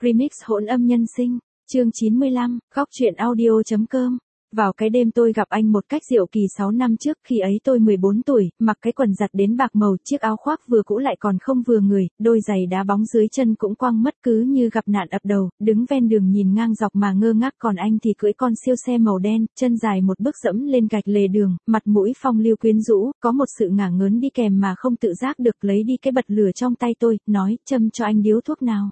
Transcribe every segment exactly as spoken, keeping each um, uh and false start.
Remix hỗn âm nhân sinh, chương chín mươi lăm, góc truyện audio.com. Vào cái đêm tôi gặp anh một cách diệu kỳ sáu năm trước, khi ấy tôi mười bốn tuổi, mặc cái quần giặt đến bạc màu, chiếc áo khoác vừa cũ lại còn không vừa người, đôi giày đá bóng dưới chân cũng quăng mất cứ như gặp nạn ập đầu, đứng ven đường nhìn ngang dọc mà ngơ ngác, còn anh thì cưỡi con siêu xe màu đen, chân dài một bước dẫm lên gạch lề đường, mặt mũi phong lưu quyến rũ, có một sự ngả ngớn đi kèm mà không tự giác được, lấy đi cái bật lửa trong tay tôi, nói, châm cho anh điếu thuốc nào.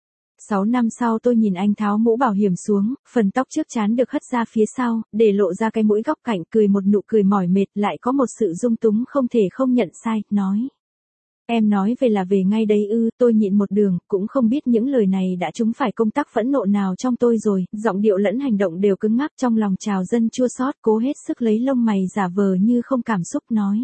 Sáu năm sau tôi nhìn anh tháo mũ bảo hiểm xuống, phần tóc trước trán được hất ra phía sau, để lộ ra cái mũi góc cạnh, cười một nụ cười mỏi mệt, lại có một sự dung túng không thể không nhận sai, nói. Em nói về là về ngay đấy ư, tôi nhịn một đường, cũng không biết những lời này đã trúng phải công tắc phẫn nộ nào trong tôi rồi, giọng điệu lẫn hành động đều cứng ngắc, trong lòng trào dâng chua xót, cố hết sức lấy lông mày giả vờ như không cảm xúc, nói.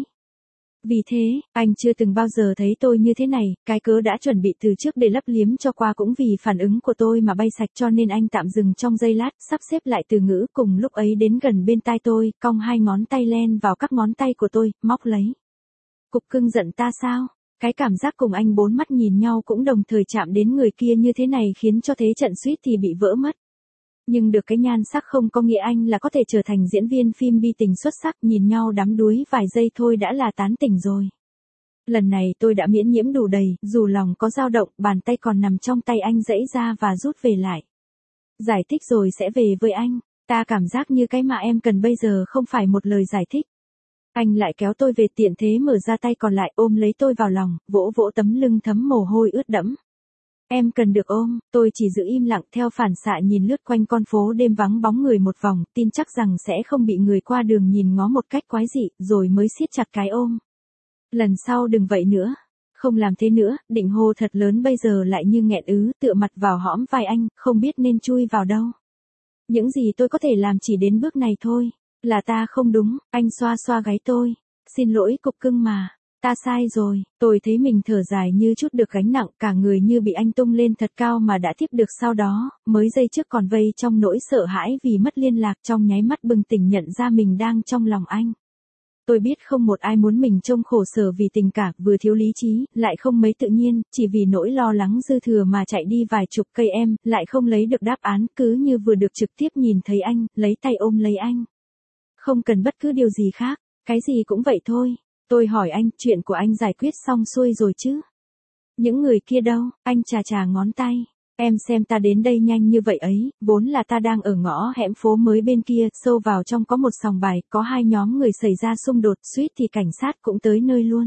Vì thế, anh chưa từng bao giờ thấy tôi như thế này, cái cớ đã chuẩn bị từ trước để lấp liếm cho qua cũng vì phản ứng của tôi mà bay sạch, cho nên anh tạm dừng trong giây lát, sắp xếp lại từ ngữ, cùng lúc ấy đến gần bên tai tôi, cong hai ngón tay len vào các ngón tay của tôi, móc lấy. Cục cưng giận ta sao? Cái cảm giác cùng anh bốn mắt nhìn nhau cũng đồng thời chạm đến người kia như thế này khiến cho thế trận suýt thì bị vỡ mất. Nhưng được cái nhan sắc không có nghĩa anh là có thể trở thành diễn viên phim bi tình xuất sắc, nhìn nhau đắm đuối vài giây thôi đã là tán tỉnh rồi. Lần này tôi đã miễn nhiễm đủ đầy, dù lòng có dao động, bàn tay còn nằm trong tay anh giãy ra và rút về lại. Giải thích rồi sẽ về với anh, ta cảm giác như cái mà em cần bây giờ không phải một lời giải thích. Anh lại kéo tôi về, tiện thế mở ra tay còn lại ôm lấy tôi vào lòng, vỗ vỗ tấm lưng thấm mồ hôi ướt đẫm. Em cần được ôm, tôi chỉ giữ im lặng, theo phản xạ nhìn lướt quanh con phố đêm vắng bóng người một vòng, tin chắc rằng sẽ không bị người qua đường nhìn ngó một cách quái dị, rồi mới siết chặt cái ôm. Lần sau đừng vậy nữa. Không làm thế nữa, định hô thật lớn bây giờ lại như nghẹn ứ, tựa mặt vào hõm vai anh, không biết nên chui vào đâu. Những gì tôi có thể làm chỉ đến bước này thôi. Là ta không đúng, anh xoa xoa gáy tôi. Xin lỗi cục cưng mà. Ta sai rồi, tôi thấy mình thở dài như chút được gánh nặng, cả người như bị anh tung lên thật cao mà đã tiếp được, sau đó, mới giây trước còn vây trong nỗi sợ hãi vì mất liên lạc, trong nháy mắt bừng tỉnh nhận ra mình đang trong lòng anh. Tôi biết không một ai muốn mình trông khổ sở vì tình cảm, vừa thiếu lý trí, lại không mấy tự nhiên, chỉ vì nỗi lo lắng dư thừa mà chạy đi vài chục cây em, lại không lấy được đáp án, cứ như vừa được trực tiếp nhìn thấy anh, lấy tay ôm lấy anh. Không cần bất cứ điều gì khác, cái gì cũng vậy thôi. Tôi hỏi anh, chuyện của anh giải quyết xong xuôi rồi chứ? Những người kia đâu? Anh chà chà ngón tay. Em xem ta đến đây nhanh như vậy ấy, vốn là ta đang ở ngõ hẻm phố mới bên kia, sâu vào trong có một sòng bài, có hai nhóm người xảy ra xung đột, suýt thì cảnh sát cũng tới nơi luôn.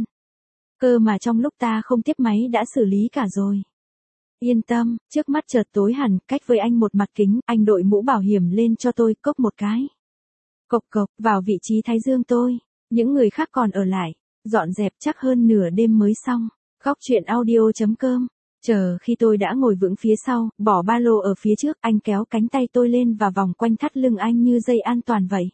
Cơ mà trong lúc ta không tiếp máy đã xử lý cả rồi. Yên tâm, trước mắt chợt tối hẳn, cách với anh một mặt kính, anh đội mũ bảo hiểm lên cho tôi, cốc một cái. Cộc cộc, vào vị trí thái dương tôi. Những người khác còn ở lại, dọn dẹp chắc hơn nửa đêm mới xong. Góc truyện audio.com. Chờ khi tôi đã ngồi vững phía sau, bỏ ba lô ở phía trước, anh kéo cánh tay tôi lên và vòng quanh thắt lưng anh như dây an toàn vậy.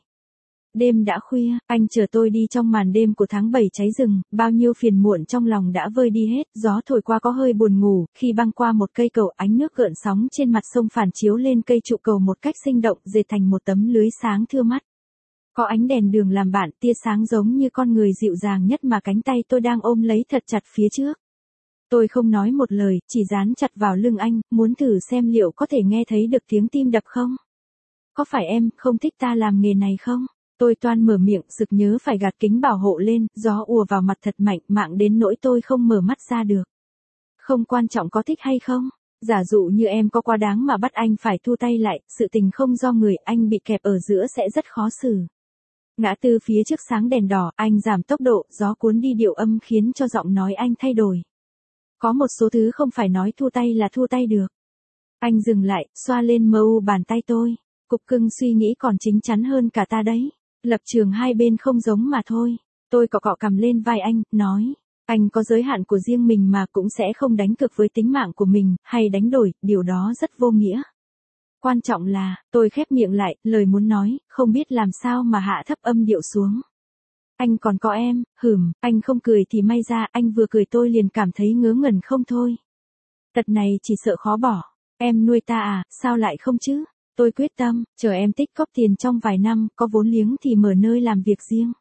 Đêm đã khuya, anh chờ tôi đi trong màn đêm của tháng bảy cháy rừng, bao nhiêu phiền muộn trong lòng đã vơi đi hết, gió thổi qua có hơi buồn ngủ, khi băng qua một cây cầu, ánh nước gợn sóng trên mặt sông phản chiếu lên cây trụ cầu một cách sinh động, dệt thành một tấm lưới sáng thưa mắt. Có ánh đèn đường làm bạn, tia sáng giống như con người dịu dàng nhất mà cánh tay tôi đang ôm lấy thật chặt phía trước. Tôi không nói một lời, chỉ dán chặt vào lưng anh, muốn thử xem liệu có thể nghe thấy được tiếng tim đập không? Có phải em không thích ta làm nghề này không? Tôi toan mở miệng, sực nhớ phải gạt kính bảo hộ lên, gió ùa vào mặt thật mạnh, mạng đến nỗi tôi không mở mắt ra được. Không quan trọng có thích hay không? Giả dụ như em có quá đáng mà bắt anh phải thu tay lại, sự tình không do người, anh bị kẹp ở giữa sẽ rất khó xử. Ngã tư phía trước sáng đèn đỏ, anh giảm tốc độ, gió cuốn đi điệu âm khiến cho giọng nói anh thay đổi. Có một số thứ không phải nói thu tay là thu tay được. Anh dừng lại, xoa lên mờ u bàn tay tôi. Cục cưng suy nghĩ còn chính chắn hơn cả ta đấy. Lập trường hai bên không giống mà thôi. Tôi cọ cọ cằm lên vai anh, nói. Anh có giới hạn của riêng mình mà cũng sẽ không đánh cược với tính mạng của mình, hay đánh đổi, điều đó rất vô nghĩa. Quan trọng là, tôi khép miệng lại, lời muốn nói, không biết làm sao mà hạ thấp âm điệu xuống. Anh còn có em, hửm, anh không cười thì may ra, anh vừa cười tôi liền cảm thấy ngớ ngẩn không thôi. Tật này chỉ sợ khó bỏ. Em nuôi ta à, sao lại không chứ? Tôi quyết tâm, chờ em tích cóp tiền trong vài năm, có vốn liếng thì mở nơi làm việc riêng.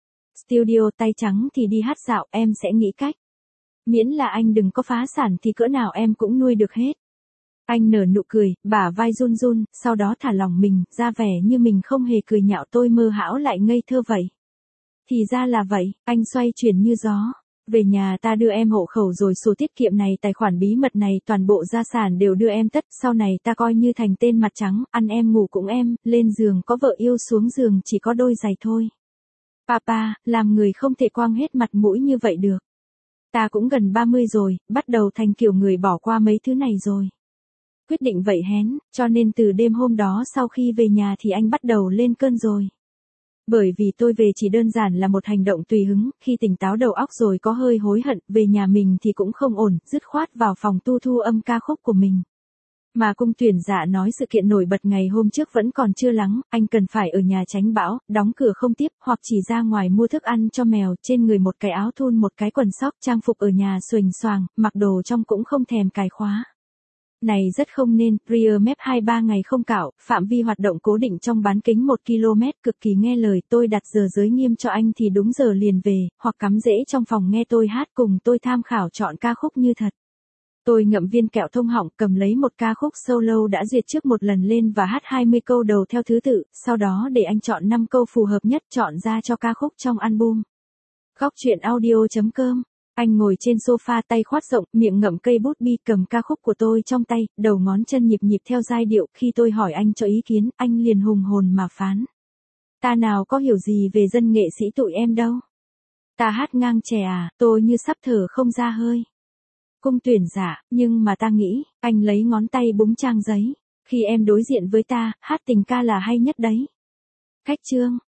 Studio tay trắng thì đi hát dạo, em sẽ nghĩ cách. Miễn là anh đừng có phá sản thì cỡ nào em cũng nuôi được hết. Anh nở nụ cười, bả vai run run, sau đó thả lỏng mình, ra vẻ như mình không hề cười nhạo tôi mơ hão lại ngây thơ vậy. Thì ra là vậy, anh xoay chuyển như gió. Về nhà ta đưa em hộ khẩu rồi sổ tiết kiệm này, tài khoản bí mật này, toàn bộ gia sản đều đưa em tất, sau này ta coi như thành tên mặt trắng, ăn em ngủ cũng em, lên giường có vợ yêu xuống giường chỉ có đôi giày thôi. Papa, làm người không thể quăng hết mặt mũi như vậy được. Ta cũng gần ba mươi rồi, bắt đầu thành kiểu người bỏ qua mấy thứ này rồi. Quyết định vậy hén, cho nên từ đêm hôm đó sau khi về nhà thì anh bắt đầu lên cơn rồi. Bởi vì tôi về chỉ đơn giản là một hành động tùy hứng, khi tỉnh táo đầu óc rồi có hơi hối hận, về nhà mình thì cũng không ổn, dứt khoát vào phòng tu thu âm ca khúc của mình. Mà cung tuyển dạ nói sự kiện nổi bật ngày hôm trước vẫn còn chưa lắng, anh cần phải ở nhà tránh bão, đóng cửa không tiếp, hoặc chỉ ra ngoài mua thức ăn cho mèo, trên người một cái áo thun một cái quần sóc, trang phục ở nhà xuềnh xoàng, mặc đồ trong cũng không thèm cài khóa. Này rất không nên, rear map hai ba ngày không cạo, phạm vi hoạt động cố định trong bán kính một ki lô mét, cực kỳ nghe lời, tôi đặt giờ giới nghiêm cho anh thì đúng giờ liền về, hoặc cắm rễ trong phòng nghe tôi hát cùng tôi tham khảo chọn ca khúc như thật. Tôi ngậm viên kẹo thông họng, cầm lấy một ca khúc solo đã duyệt trước một lần lên và hát hai mươi câu đầu theo thứ tự, sau đó để anh chọn năm câu phù hợp nhất chọn ra cho ca khúc trong album. Góc chuyện audio chấm com. Anh ngồi trên sofa tay khoát rộng, miệng ngậm cây bút bi, cầm ca khúc của tôi trong tay, đầu ngón chân nhịp nhịp theo giai điệu, khi tôi hỏi anh cho ý kiến, anh liền hùng hồn mà phán. Ta nào có hiểu gì về dân nghệ sĩ tụi em đâu. Ta hát ngang chè à, tôi như sắp thở không ra hơi. Cung tuyển dạ, nhưng mà ta nghĩ, anh lấy ngón tay búng trang giấy. Khi em đối diện với ta, hát tình ca là hay nhất đấy. Khách trương,